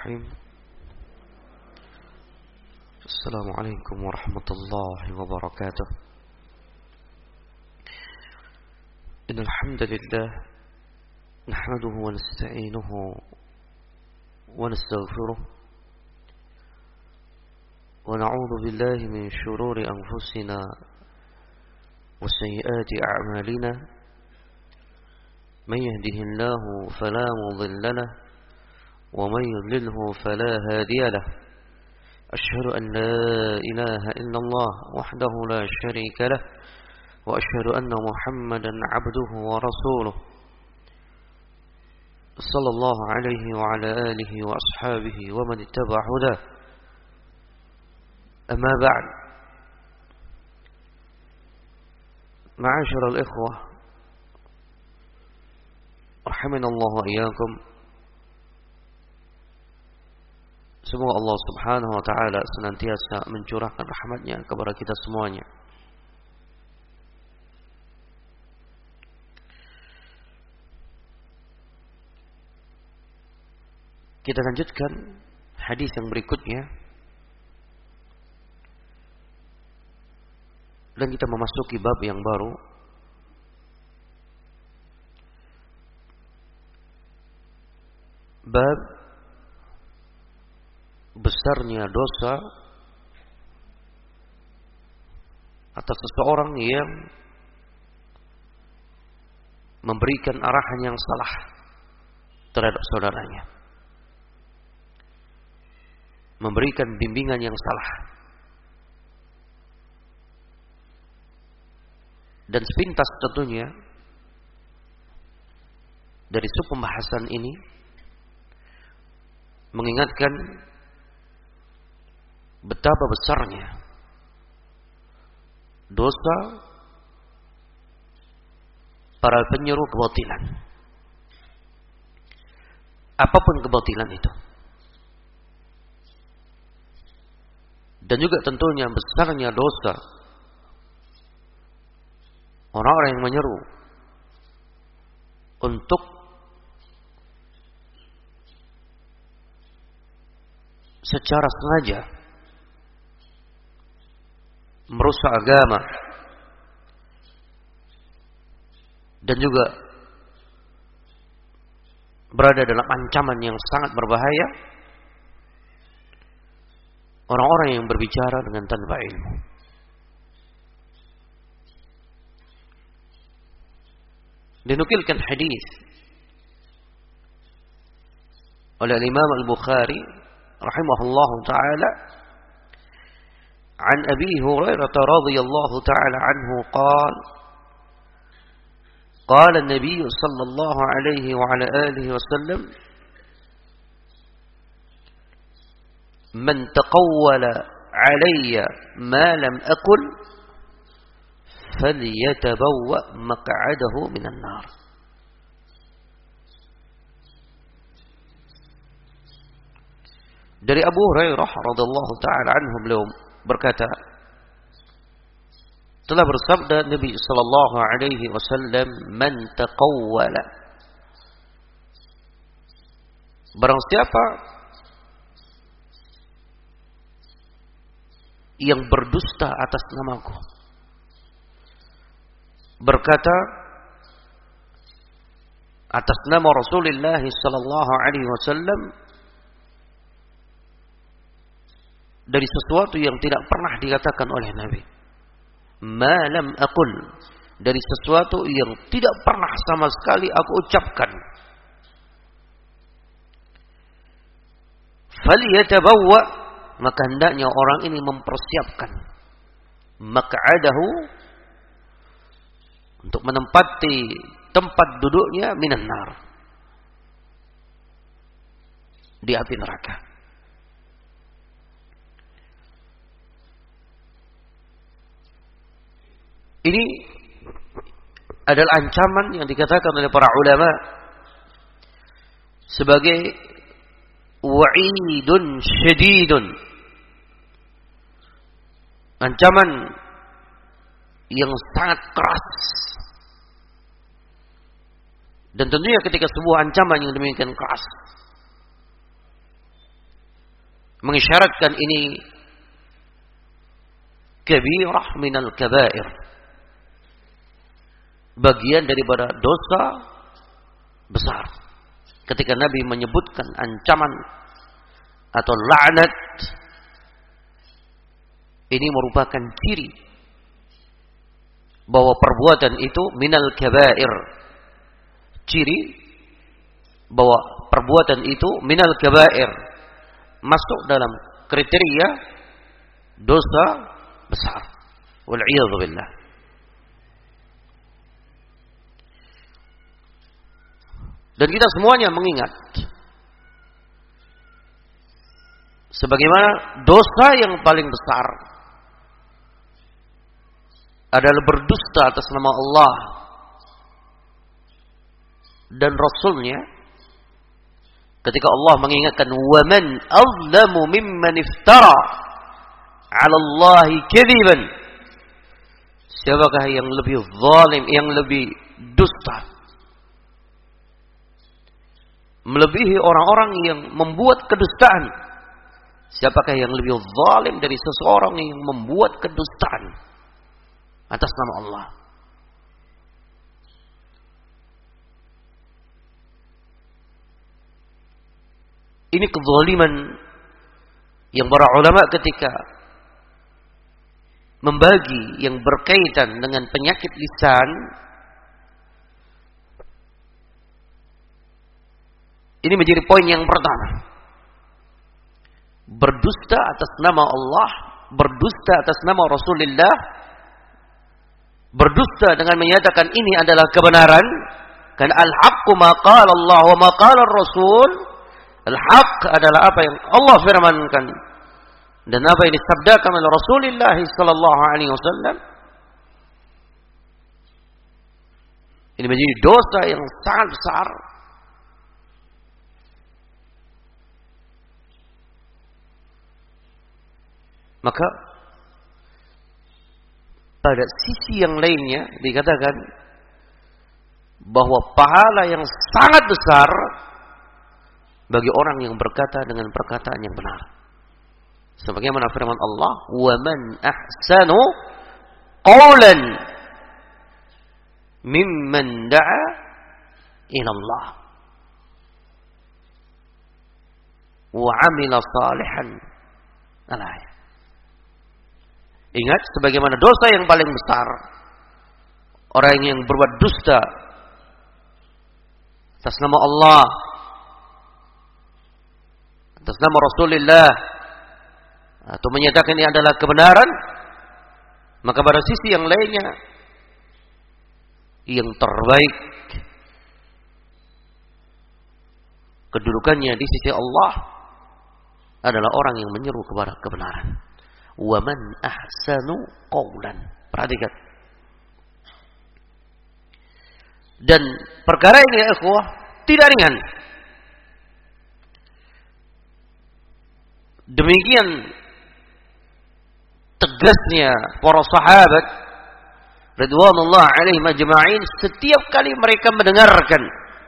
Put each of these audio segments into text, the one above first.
Bismillahirrahmanirrahim. Assalamualaikum warahmatullahi wabarakatuh. Innal hamdalillah nahmaduhu wa nasta'inuhu wa nastaghfiruh wa na'udzu billahi min shururi anfusina wa sayyiati a'malina. Man yahdihillahu fala mudilla lahu ومن يضلله فلا هادي له. أشهد أن لا إله إلا الله وحده لا شريك له وأشهد أن محمدا عبده ورسوله صلى الله عليه وعلى آله وأصحابه ومن اتبع هداه. أما بعد، معاشر الإخوة رحمنا الله وإياكم. Semoga Allah subhanahu wa ta'ala senantiasa mencurahkan rahmatnya kepada kita semuanya. Kita lanjutkan hadis yang berikutnya. Dan kita memasuki bab yang baru. Bab besarnya dosa atas seseorang yang memberikan arahan yang salah terhadap saudaranya, memberikan bimbingan yang salah. Dan sepintas tentunya dari pembahasan ini mengingatkan betapa besarnya dosa para penyeru kebatilan, apapun kebatilan itu. Dan juga tentunya besarnya dosa orang-orang yang menyeru untuk secara sengaja merusak agama dan juga berada dalam ancaman yang sangat berbahaya orang-orang yang berbicara dengan tanpa ilmu. Dinukilkan hadis oleh Imam Al-Bukhari rahimahullahu taala عن أبي هريرة رضي الله تعالى عنه قال قال النبي صلى الله عليه وعلى آله وسلم من تقول علي ما لم أقل فليتبوأ مقعده من النار. Dari Abu Hurairah radhiyallahu taala anhu beliau berkata, telah bersabda Nabi sallallahu alaihi wasallam, man taqawwala, barang siapa yang berdusta atas namaku, berkata atas nama Rasulullah sallallahu alaihi wasallam dari sesuatu yang tidak pernah dikatakan oleh Nabi. Ma lam aqul, dari sesuatu yang tidak pernah sama sekali aku ucapkan. Falyatabawwa, maka hendaknya orang ini mempersiapkan maq'adahu, untuk menempati tempat duduknya minan nar, di api neraka. Ini adalah ancaman yang dikatakan oleh para ulama sebagai wa'idun syadidun, ancaman yang sangat keras. Dan tentunya ketika sebuah ancaman yang demikian keras mengisyaratkan ini kabirah minal kabair, bagian daripada dosa besar. Ketika Nabi menyebutkan ancaman atau laknat, ini merupakan ciri bahwa perbuatan itu minal kabair, ciri bahwa perbuatan itu minal kabair, masuk dalam kriteria dosa besar. Wal'iyadzu billah. Dan kita semuanya mengingat sebagaimana dosa yang paling besar adalah berdusta atas nama Allah dan Rasulnya, ketika Allah mengingatkan وَمَنْ أَظْلَمُ مِمَّنِ افْتَرَى عَلَى اللَّهِ كَذِبًا, siapakah yang lebih zalim, yang lebih dusta, melebihi orang-orang yang membuat kedustaan? Siapakah yang lebih zalim dari seseorang yang membuat kedustaan atas nama Allah? Ini kezaliman yang para ulama ketika membagi yang berkaitan dengan penyakit lisan, ini menjadi poin yang pertama. Berdusta atas nama Allah, berdusta atas nama Rasulullah, berdusta dengan menyatakan ini adalah kebenaran. Kan al-haqqu ma qala Allah wa ma qala Rasul. Al-haq adalah apa yang Allah firmankan dan apa yang disabdakan oleh Rasulullah sallallahu alaihi wasallam. Ini menjadi dosa yang sangat besar. Maka pada sisi yang lainnya dikatakan bahwa pahala yang sangat besar bagi orang yang berkata dengan perkataan yang benar. Sebagaimana firman Allah, وَمَنْ أَحْسَنُ قَوْلًا مِمَّنْ دَعَى إِلَى اللَّهِ وَعَمِلَ صَالِحًا. Al-ayat. Ingat, sebagaimana dosa yang paling besar orang yang berbuat dusta atas nama Allah, atas nama Rasulullah, atau menyatakan ini adalah kebenaran, maka pada sisi yang lainnya yang terbaik kedudukannya di sisi Allah adalah orang yang menyeru kepada kebenaran. وَمَنْ أَحْسَنُ قَوْلًا. Perhatikan. Dan perkara ini ya ikhwah tidak ringan. Demikian tegasnya para sahabat ridwanullah alaihim ajma'in setiap kali mereka mendengarkan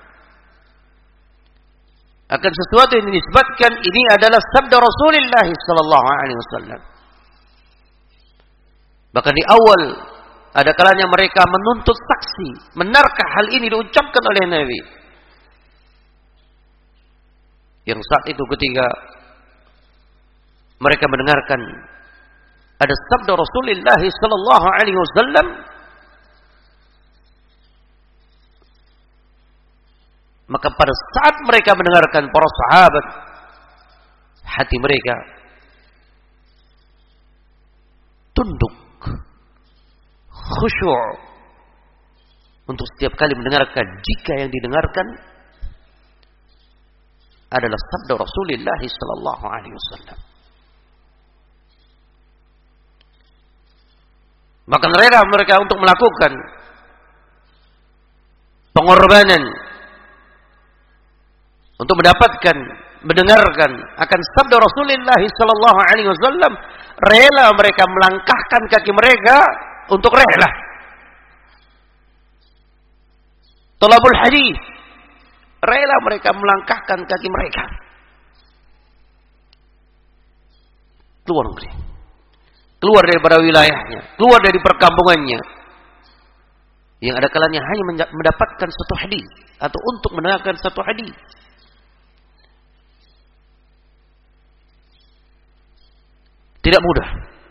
akan sesuatu yang dinisbatkan ini adalah sabda Rasulullah sallallahu alaihi wasallam. Bahkan di awal ada kalanya mereka menuntut saksi, benarkah hal ini diucapkan oleh Nabi? Yang saat itu ketika mereka mendengarkan ada sabda Rasulullah sallallahu alaihi wasallam, maka pada saat mereka mendengarkan para sahabat, hati mereka tunduk, khusyuk untuk setiap kali mendengarkan, jika yang didengarkan adalah sabda Rasulullah sallallahu alaihi wasallam. Maka mereka untuk melakukan pengorbanan untuk mendapatkan, mendengarkan akan sabda Rasulullah sallallahu alaihi wasallam, rela mereka melangkahkan kaki mereka untuk rela talabul hadis, rela mereka melangkahkan kaki mereka keluar negeri, keluar daripada wilayahnya, keluar dari perkampungannya, yang ada kalanya hanya mendapatkan satu hadis atau untuk mendengarkan satu hadis. Tidak mudah.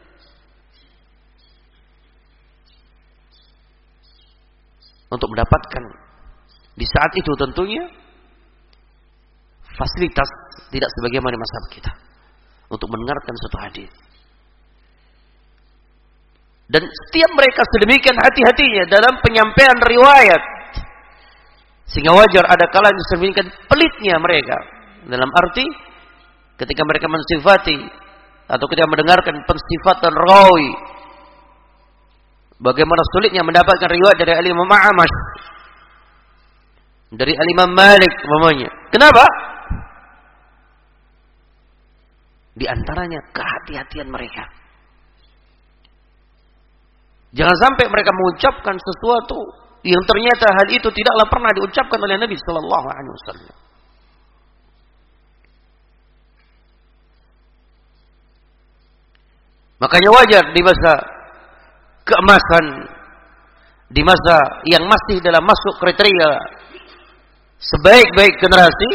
Untuk mendapatkan di saat itu tentunya fasilitas tidak sebagaimana mazhab kita untuk mendengarkan satu hadis. Dan setiap mereka sedemikian hati-hatinya dalam penyampaian riwayat, sehingga wajar ada kalanya sedemikian pelitnya mereka, dalam arti ketika mereka mensifati atau ketika mendengarkan pensifatan rawi, bagaimana sulitnya mendapatkan riwayat dari Imam Ahmad, dari Imam Malik umpamanya. Kenapa? Di antaranya kehati-hatian mereka. Jangan sampai mereka mengucapkan sesuatu yang ternyata hal itu tidaklah pernah diucapkan oleh Nabi sallallahu alaihi wasallam. Makanya wajar di masa keemasan, di masa yang masih dalam masuk kriteria sebaik-baik generasi,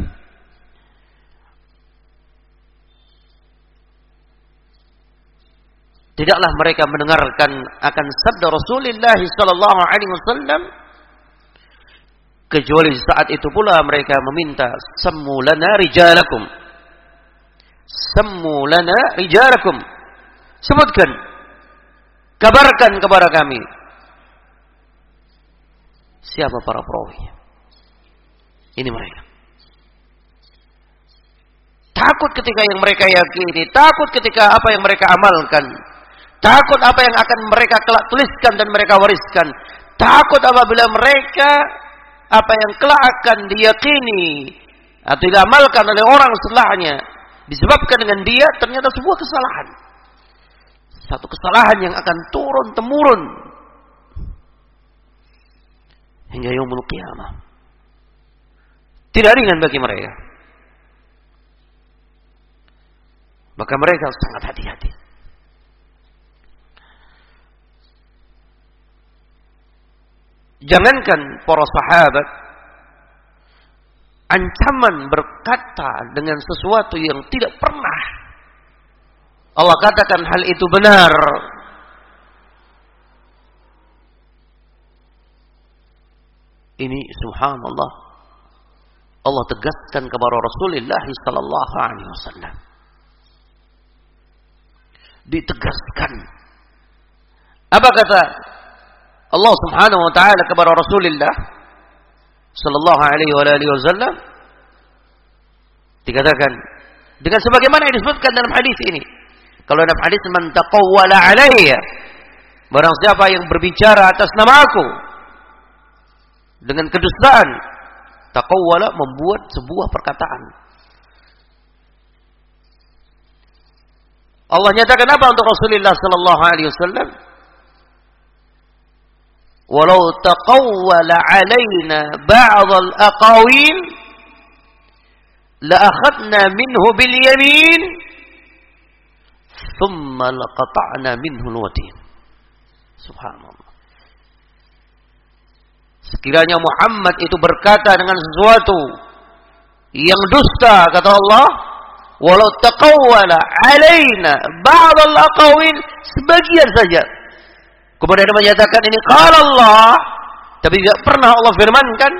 tidaklah mereka mendengarkan akan sabda Rasulullah sallallahu alaihi wasallam kecuali saat itu pula mereka meminta sammu lana rijalakum. Sammu lana rijalakum. Sebutkan, kabarkan kepada kami siapa para perawinya. Ini mereka. Takut ketika yang mereka yakini, takut ketika apa yang mereka amalkan, takut apa yang akan mereka kelak tuliskan dan mereka wariskan, takut apabila mereka apa yang kelak akan diyakini atau diamalkan oleh orang setelahnya disebabkan dengan dia ternyata sebuah kesalahan. Satu kesalahan yang akan turun-temurun hingga yaumul qiyamah. Tidak ringan bagi mereka. Maka mereka sangat hati-hati. Jangankan para sahabat, ancaman berkata dengan sesuatu yang tidak pernah Allah katakan hal itu benar, ini subhanallah Allah tegaskan kepada Rasulullah sallallahu alaihi wasallam. Ditegaskan. Apa kata Allah subhanahu wa ta'ala kepada Rasulullah sallallahu alaihi wasallam? Dikatakan dengan sebagaimana yang disebutkan dalam hadis ini. Kalau dalam hadis man taqawwala alayya, barang siapa yang berbicara atas nama aku dengan kedustaan, taqawwala membuat sebuah perkataan. Allah nyatakan apa untuk Rasulullah sallallahu alaihi wasallam? Walau taqawwala alaina ba'd al-aqawil la akhadna minhu bil yamin thumma laqata'na minhu al-watin. Subhanallah. Sekiranya Muhammad itu berkata dengan sesuatu yang dusta, kata Allah, walau taqawwala alaina ba'd al-aqawil, sebagian saja. Kemudian dia menyatakan ini qala Allah, tapi tidak pernah Allah firmankan,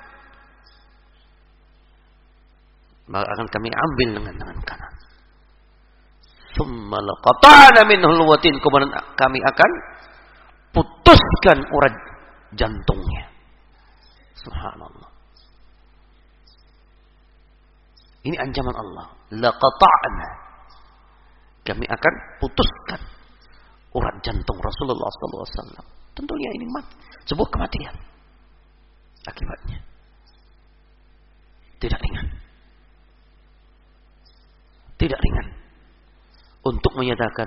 maka akan kami ambil dengan tangan kanan. Tsumma laqata'na minhu al-watin, kemudian kami akan putuskan urat jantungnya. Subhanallah. Ini ancaman Allah. Laqata'na, kami akan putuskan urat jantung Rasulullah SAW. Tentunya ini sebuah kematian akibatnya. Tidak ringan. Tidak ringan untuk menyatakan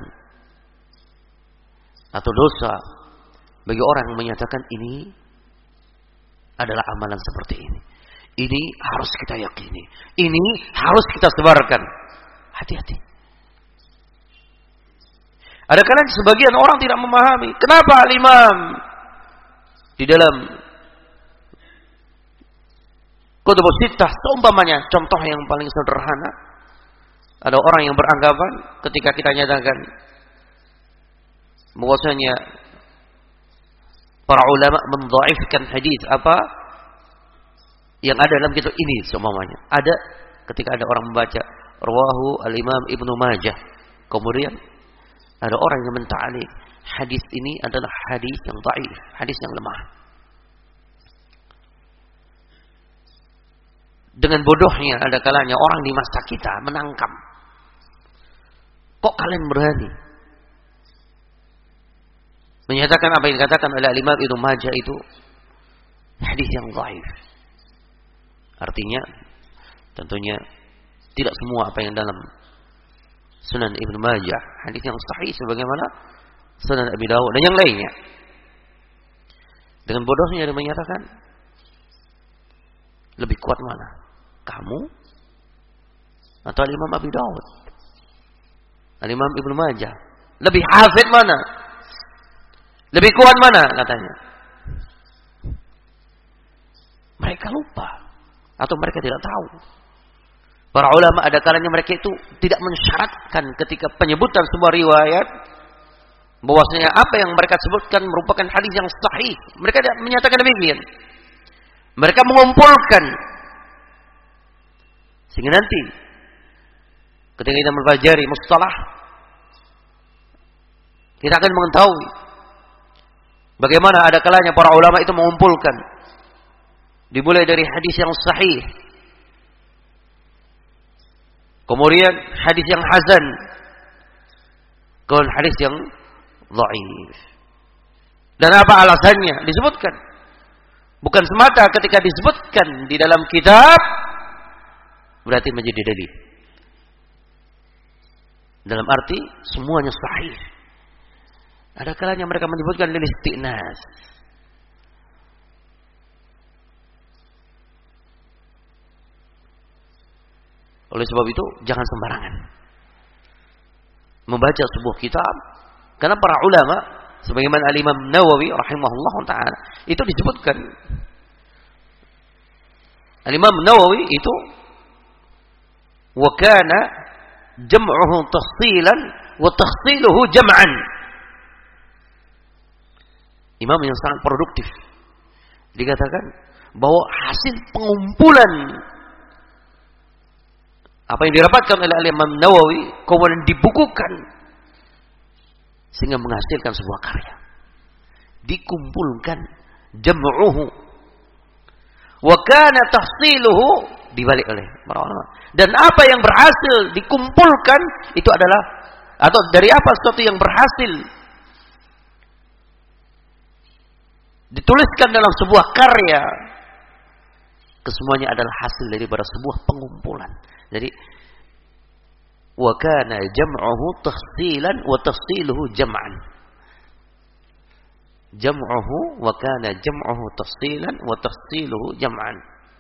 atau dosa bagi orang yang menyatakan ini adalah amalan seperti ini. Ini harus kita yakini. Ini harus kita sebarkan. Hati-hati. Ada kalanya sebagian orang tidak memahami. Kenapa al-imam di dalam Kutubus Sittah seumpamanya, contoh yang paling sederhana, ada orang yang beranggapan ketika kita nyatakan bahwasanya para ulama mendhaifkan hadis apa yang ada dalam kitab ini seumpamanya. Ada ketika ada orang membaca rawahu al-Imam Ibnu Majah, kemudian ada orang yang menta'liq hadis ini adalah hadis yang dhaif, hadis yang lemah. Dengan bodohnya ada kalanya orang di masa kita menangkap. Kok kalian berani menyatakan apa yang dikatakan oleh Imam Ibnu Majah itu hadis yang dhaif? Artinya tentunya tidak semua apa yang dalam Sunan Ibnu Majah hadis yang sahih sebagaimana Sunan Abi Dawud dan yang lainnya. Dengan bodohnya dia menyatakan lebih kuat mana? Kamu atau Imam Abi Dawud? Imam Ibnu Majah lebih hafid mana? Lebih kuat mana katanya? Mereka lupa atau mereka tidak tahu. Para ulama ada kalanya mereka itu tidak mensyaratkan ketika penyebutan sebuah riwayat bahwasanya apa yang mereka sebutkan merupakan hadis yang sahih. Mereka tidak menyatakan demikian. Mereka mengumpulkan sehingga nanti ketika kita mempelajari mustalah kita akan mengetahui bagaimana ada kalanya para ulama itu mengumpulkan dimulai dari hadis yang sahih, kemudian hadis yang hasan, kemudian hadis yang dhaif. Dan apa alasannya? Disebutkan. Bukan semata ketika disebutkan di dalam kitab berarti menjadi dalil. Dalam arti semuanya sahih. Ada kalanya mereka menyebutkan lil isti'nas. Oleh sebab itu jangan sembarangan membaca sebuah kitab, karena para ulama sebagaimana Al-Imam Nawawi rahimahullah taala itu disebutkan Al-Imam Nawawi itu wa kana jam'uhu tafsilan wa tafsiluhu jam'an. Imam yang sangat produktif. Dikatakan bahwa hasil pengumpulan apa yang dirapatkan oleh Imam Nawawi kemudian dibukukan sehingga menghasilkan sebuah karya. Dikumpulkan jam'uhu wa kana tahsiluhu dibalik oleh para ulama. Dan apa yang berhasil dikumpulkan itu adalah atau dari apa sesuatu yang berhasil dituliskan dalam sebuah karya, kesemuanya adalah hasil daripada sebuah pengumpulan. Jadi wa kana jam'uhu tahsilan wa tafsiluhu jam'an. Jam'uhu wa kana jam'uhu tafsilan wa tafsiluhu jam'an.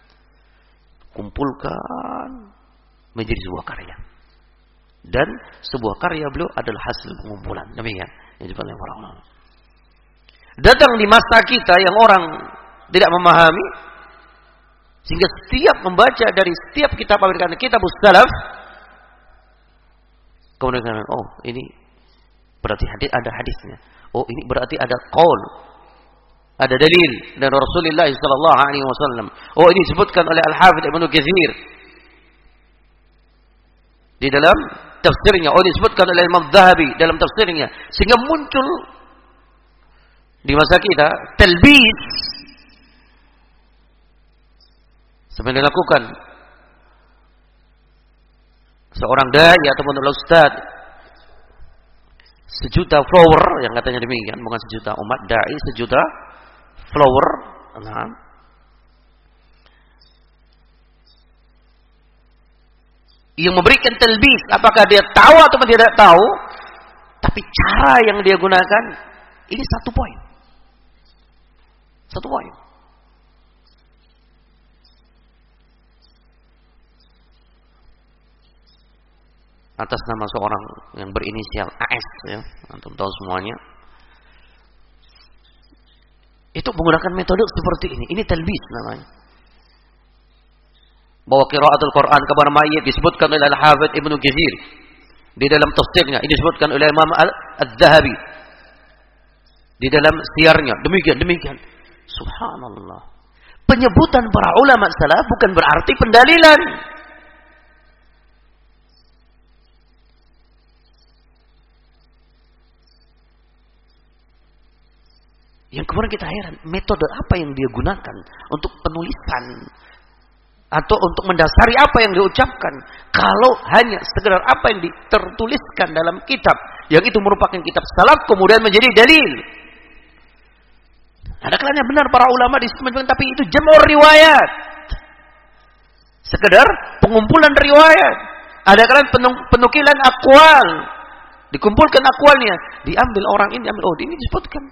Kumpulkan menjadi sebuah karya. Dan sebuah karya beliau adalah hasil pengumpulan. Demikian yang disebut oleh para ulama. Datang di masa kita yang orang tidak memahami, sehingga setiap membaca dari setiap kitab Amerika, kitab salaf, kemudian oh ini berarti hadis, ada hadisnya. Oh ini berarti ada qaul, ada dalil dari Rasulullah sallallahu alaihi wasallam. Oh ini disebutkan oleh Al-Hafidz Ibnu Katsir di dalam tafsirnya. Oh disebutkan oleh Imam Zahabi dalam tafsirnya. Sehingga muncul di masa kita talbis seperti dilakukan seorang dai ataupun ustaz, sejuta follower yang katanya demikian, bukan sejuta umat, dai sejuta follower, nah, yang memberikan talbis, apakah dia tahu atau tidak tahu, tapi cara yang dia gunakan ini satu poin. Satu poin. atas nama seorang yang berinisial AS, ya, antum tahu semuanya. Itu menggunakan metode seperti ini. Ini talbis namanya. Bahwa qiraatul Quran kabar mayit disebutkan oleh Al-Hafidz Ibnu Katsir di dalam tafsirnya, ini disebutkan oleh Imam Al-Dzahabi di dalam siyarnya. Demikian. Subhanallah. Penyebutan para ulama salaf bukan berarti pendalilan. Yang kemudian kita heran, metode apa yang dia gunakan untuk penulisan atau untuk mendasari apa yang diucapkan, kalau hanya sekedar apa yang tertuliskan dalam kitab yang itu merupakan kitab salaf kemudian menjadi dalil. Ada kalanya benar para ulama disebutkan, tapi itu jam'ur riwayat, sekedar pengumpulan riwayat. Ada kalanya penukilan akwal, dikumpulkan akwalnya, diambil orang ini, diambil ini disebutkan.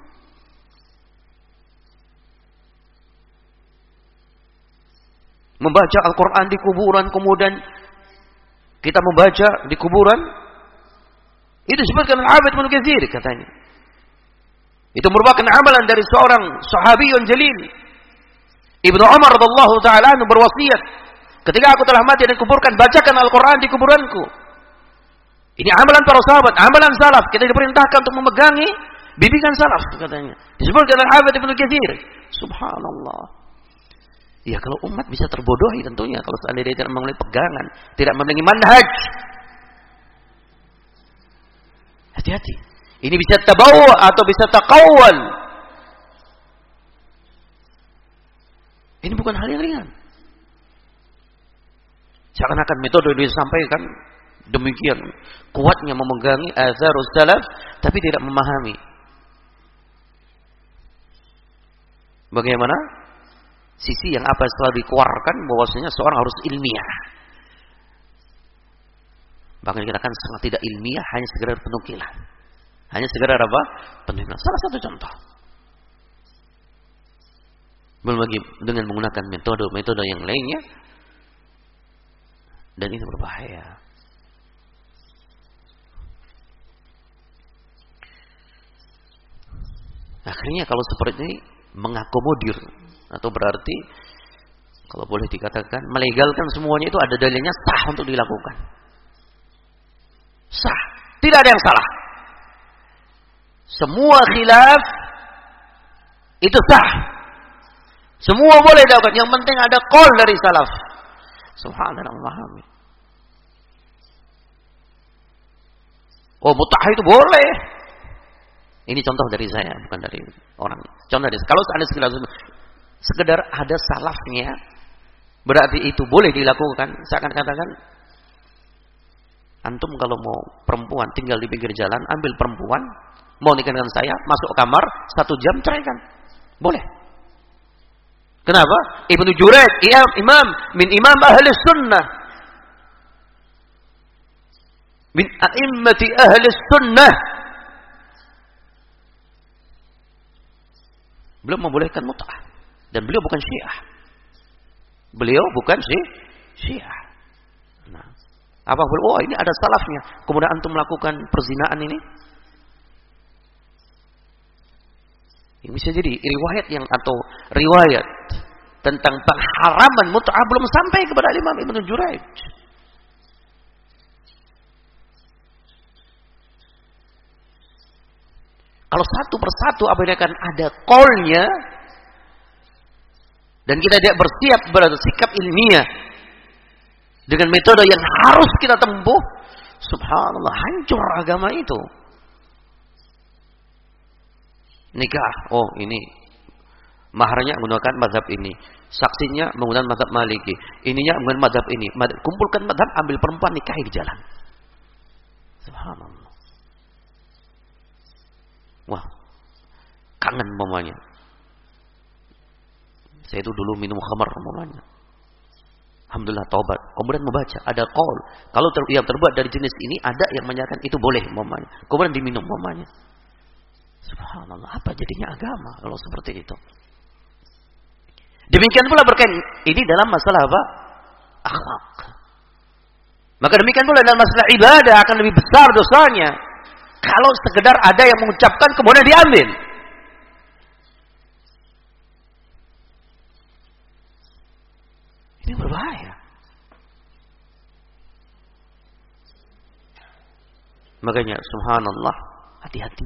Membaca Al-Quran di kuburan, kemudian kita membaca di kuburan, itu disebutkan Al-Hafidz Ibnu Katsir katanya. Itu merupakan amalan dari seorang sahabiyun jalil. Ibnu Umar radhiyallahu taala anhu berwasiat, ketika aku telah mati dan kuburkan, bacakan Al-Quran di kuburanku. Ini amalan para sahabat, amalan salaf. Kita diperintahkan untuk memegangi bimbingan salaf katanya. Disebutkan Al-Hafidz Ibnu Katsir. Subhanallah. Ya kalau umat bisa terbodohi tentunya kalau seandainya tidak memiliki pegangan, tidak memiliki manhaj. Hati-hati. Ini bisa tabawu atau bisa taqawwal. Ini bukan hal yang ringan. Seakan-akan metode yang disampaikan demikian kuatnya memegangi azharus salaf tapi tidak memahami bagaimana sisi yang apa setelah dikeluarkan bahwasanya seorang harus ilmiah. Bahkan dikatakan sangat tidak ilmiah, hanya sekedar penukilan. Hanya sekedar apa? Penukilan. Salah satu contoh. Belum lagi dengan menggunakan metode-metode yang lainnya. Dan itu berbahaya. Akhirnya kalau seperti ini mengakomodir, atau berarti kalau boleh dikatakan melegalkan semuanya, itu ada dalilnya sah untuk dilakukan. Sah, tidak ada yang salah. Semua khilaf itu sah. Semua boleh dilakukan, yang penting ada qaul dari salaf. Subhanallah. Oh, mut'ah itu boleh. Ini contoh dari saya, bukan dari orang. Contoh dari kalau seandainya sekedar ada salafnya, berarti itu boleh dilakukan. Saya akan katakan, antum kalau mau perempuan tinggal di pinggir jalan, ambil perempuan, mau nikah dengan saya, masuk kamar, 1 jam ceraikan. Boleh. Kenapa? Ibnu Jurayd, imam min imam ahli sunnah, min a'immati ahli sunnah, beliau membolehkan mut'ah. Dan beliau bukan Syiah. Beliau bukan Syiah. Nah, apa boleh? Oh, ini ada salafnya. Kemudian antum melakukan perzinaan ini. Ini bisa jadi riwayat atau riwayat tentang pengharaman mut'ah belum sampai kepada Imam Ibnu Jurayd. Kalau satu persatu apa yang akan ada qaulnya, dan kita tidak bersiap bersikap ilmiah dengan metode yang harus kita tempuh, subhanallah, hancur agama itu. Nikah, oh ini maharnya menggunakan mazhab ini, saksinya menggunakan mazhab Maliki, ininya menggunakan mazhab ini. Kumpulkan mazhab, ambil perempuan, nikahi di jalan. Subhanallah. Wah, kangen mamanya. Saya itu dulu minum khamar mamanya. Alhamdulillah taubat. Kemudian membaca, ada qaul. Kalau yang terbuat dari jenis ini, ada yang menyatakan itu boleh mamanya. Kemudian diminum mamanya. Subhanallah, apa jadinya agama kalau seperti itu? Demikian pula berkaitan ini dalam masalah apa? Akhlak. Maka demikian pula dalam masalah ibadah akan lebih besar dosanya kalau sekedar ada yang mengucapkan kemudian diambil. Ini berbahaya. Makanya subhanallah, hati-hati.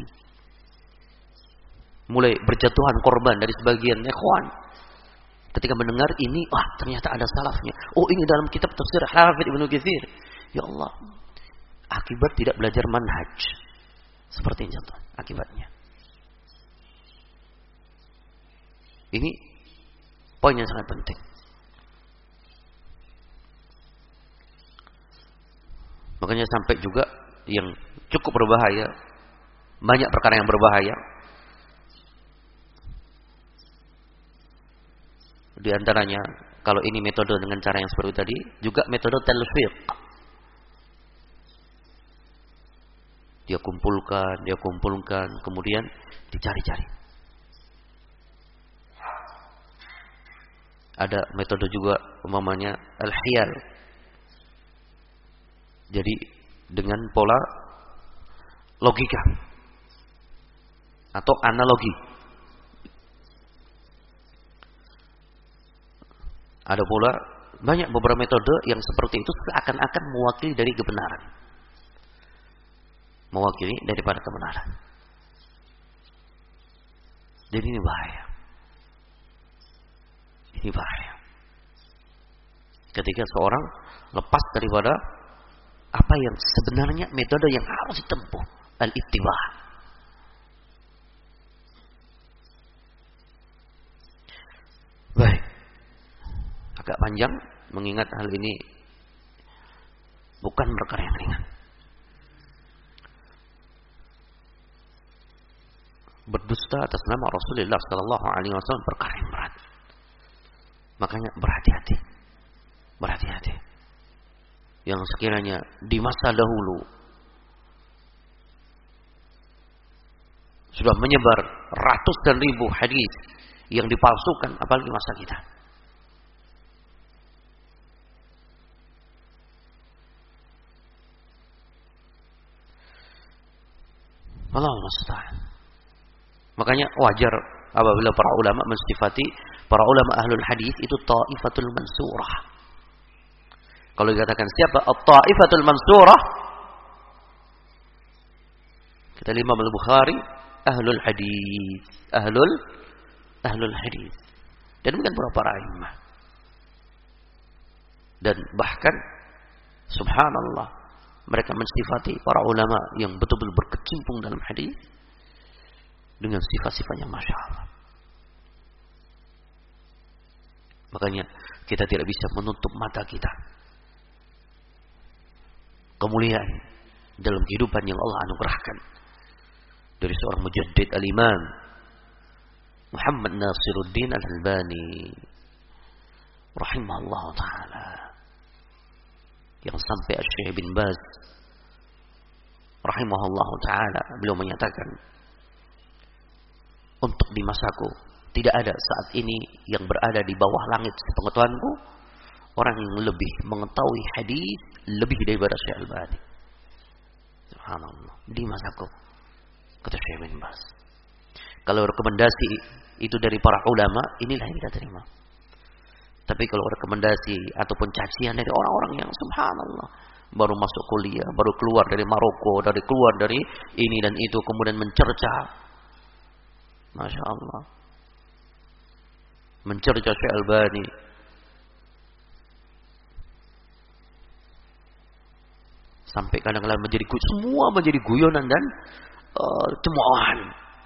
Mulai berjatuhan korban dari sebagian ikhwan ketika mendengar ini, ternyata ada salafnya. Oh, ini dalam kitab tafsir Hafidz Ibnu Katsir. Ya Allah, akibat tidak belajar manhaj. Seperti ini contoh akibatnya. Ini poin yang sangat penting. Makanya sampai juga yang cukup berbahaya, banyak perkara yang berbahaya. Di antaranya, kalau ini metode dengan cara yang seperti tadi, juga metode talfiq. Dia kumpulkan, kemudian dicari-cari. Ada metode juga umpamanya al-hiyal. Jadi dengan pola logika atau analogi. Ada pula banyak beberapa metode yang seperti itu seakan-akan mewakili dari kebenaran. Mewakili daripada kebenaran. Jadi ini bahaya. Ini bahaya. Ketika seorang lepas daripada apa yang sebenarnya metode yang harus ditempuh, al-ittibah. Baik. Agak panjang mengingat hal ini bukan perkara yang ringan. Berdusta atas nama Rasulullah sallallahu alaihi wasallam perkara yang berat. Makanya berhati-hati. Berhati-hati. Yang sekiranya di masa dahulu sudah menyebar ratus dan ribu hadis yang dipalsukan, apalagi masa kita. Allahumma musta'an. Makanya wajar apabila para ulama mensifati para ulama ahlul hadis itu taifatul mansurah. Kalau dikatakan siapa at-taifatul mansurah, kita Imam Al-Bukhari ahlul hadis, ahlul hadis. Dan bukan para imam. Dan bahkan subhanallah, mereka mensifati para ulama yang betul-betul berkecimpung dalam hadis dengan sifat-sifat yang masya Allah. Makanya kita tidak bisa menutup mata kita kemuliaan dalam kehidupan yang Allah anugerahkan dari seorang mujaddid al-imam Muhammad Nasiruddin Al-Albani rahimahullah ta'ala, yang sampai Syekh bin Baz rahimahullah ta'ala beliau menyatakan, untuk di masaku tidak ada saat ini yang berada di bawah langit sepengetahuanku orang yang lebih mengetahui hadis lebih daripada Syekh Al-Albani. Subhanallah, di masaku, kata Syekh bin Baz. Kalau rekomendasi itu dari para ulama, inilah yang kita terima. Tapi kalau rekomendasi ataupun cacian dari orang-orang yang subhanallah baru masuk kuliah, baru keluar dari Maroko, keluar dari ini dan itu, kemudian mencerca, masya Allah, mencerca Syekh Al-Albani, sampai kadang-kadang semua menjadi guyonan dan cemoohan.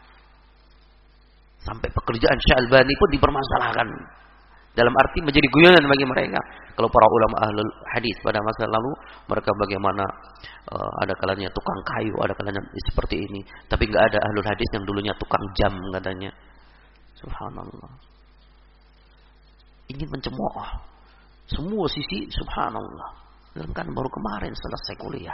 Sampai pekerjaan Syekh Al-Albani pun dipermasalahkan. Dalam arti menjadi guyonan bagi mereka. Kalau para ulama ahlul hadis pada masa lalu, mereka bagaimana ada kalanya tukang kayu, ada kalanya seperti ini. Tapi nggak ada ahlul hadis yang dulunya tukang jam katanya. Subhanallah. Ingin mencemooh semua sisi, subhanallah. Dan kan baru kemarin selesai kuliah.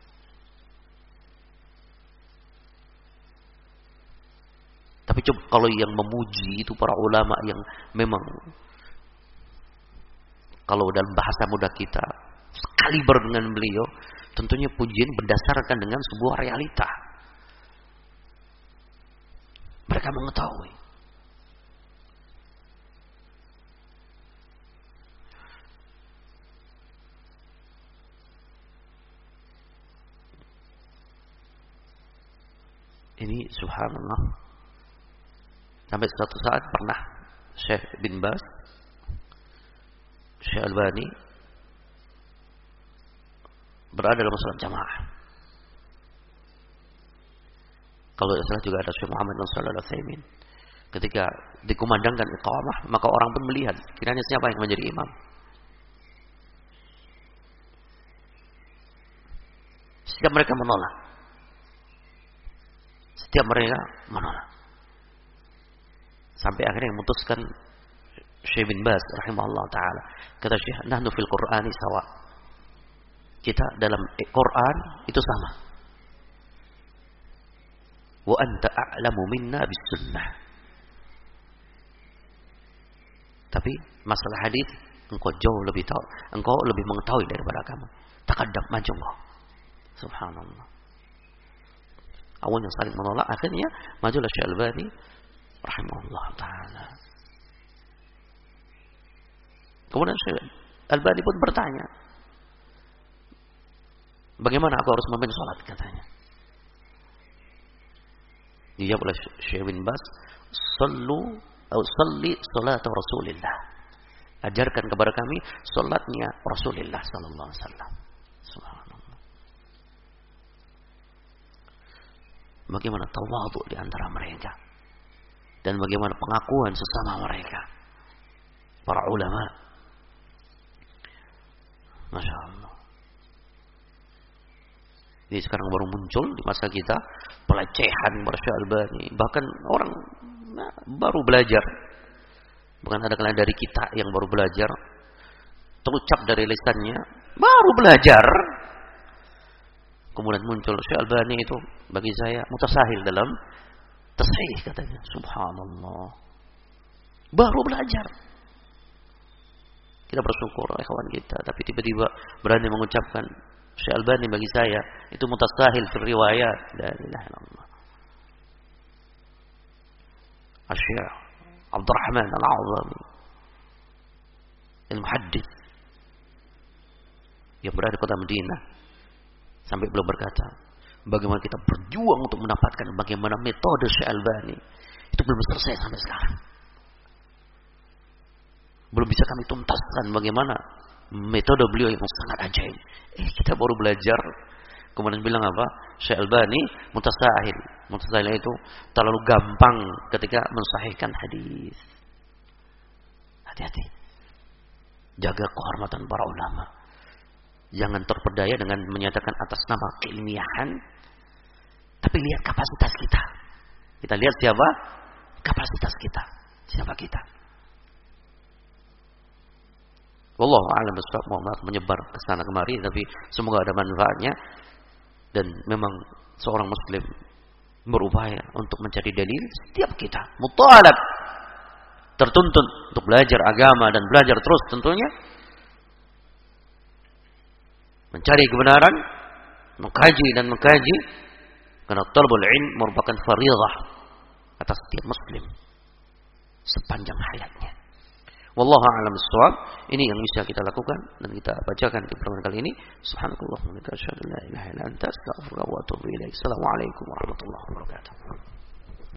Tapi coba kalau yang memuji itu para ulama yang memang, kalau dalam bahasa muda kita, sekaliber dengan beliau, tentunya pujian berdasarkan dengan sebuah realita. Mereka mengetahui. Ini subhanallah. Sampai suatu saat pernah Syekh bin Baz, Syekh Albani berada dalam salat jamaah. Kalau tidak salah juga ada Syekh Muhammad bin Shalih Al-Utsaimin. Ketika dikumandangkan iqamah, maka orang pun melihat kiranya siapa yang menjadi imam. Setiap mereka menolak. Sampai akhirnya memutuskan Syekh bin Baz rahimahullah taala. Kata Syekh, nahnu fil Qur'ani sawa. Kita dalam Quran itu sama. Wa anta a'lamu minna bis sunnah. Tapi masalah hadis engkau jauh lebih tahu, engkau lebih mengetahui daripada kami. Taqaddam, maju engkau. Subhanallah. Awalnya saling menolak, akhirnya majulah Syekh Albani rahimahullah taala. Kemudian Syekh Albani pun bertanya, bagaimana aku harus memimpin salat, katanya. Dijawab oleh Syekh bin Baz, salli salat Rasulillah. Ajarkan kepada kami salatnya Rasulullah sallallahu alaihi wasallam. Subhanallah. Bagaimana tawadhu di antara mereka dan bagaimana pengakuan sesama mereka, para ulama. Masya Allah. Jadi sekarang baru muncul di masa kita pelecehan kepada Syekh Albani. Bahkan orang baru belajar, bukan ada kalian dari kita yang baru belajar, terucap dari lisannya, baru belajar. Kemudian muncul Syekh Albani itu bagi saya mutasahil dalam tasheeh, katanya. Subhanallah. Baru belajar. Kita bersyukur ikhwan kita, tapi tiba-tiba berani mengucapkan Syekh Albani bagi saya itu mutasahil fil riwayat. La ilaha illallah. Syekh Abdurrahman Al-A'zami, al-muhaddits yang berada di kota Madinah, sampai belum berkata bagaimana kita berjuang untuk mendapatkan bagaimana metode Syekh Albani, itu belum selesai sampai sekarang. Belum bisa kami tuntaskan bagaimana metode beliau yang sangat ajaib. Kita baru belajar, kemudian bilang apa? Syekh Albani mutasahil. Mutasahil itu terlalu gampang ketika mensahihkan hadis. Hati-hati. Jaga kehormatan para ulama. Jangan terpedaya dengan menyatakan atas nama keilmiahan, tapi lihat kapasitas kita. Kita lihat siapa? Kapasitas kita. Siapa kita? Wallahu a'lam bishawab. Mohon menyebar ke sana kemari, tapi semoga ada manfaatnya. Dan memang seorang muslim berupaya untuk mencari dalil. Setiap kita mutalab, tertuntut untuk belajar agama dan belajar terus tentunya, mencari kebenaran, mengkaji dan mengkaji, karena talabul ilm merupakan fardhah atas setiap muslim sepanjang hayatnya. Wallahu a'lam bishawab. Ini yang bisa kita lakukan dan kita bacakan di pertemuan kali ini. Subhanakallahumma wa bihamdika asyhadu an la ilaha illa anta astaghfiruka wa atubu ilaik. Assalamualaikum warahmatullahi wabarakatuh.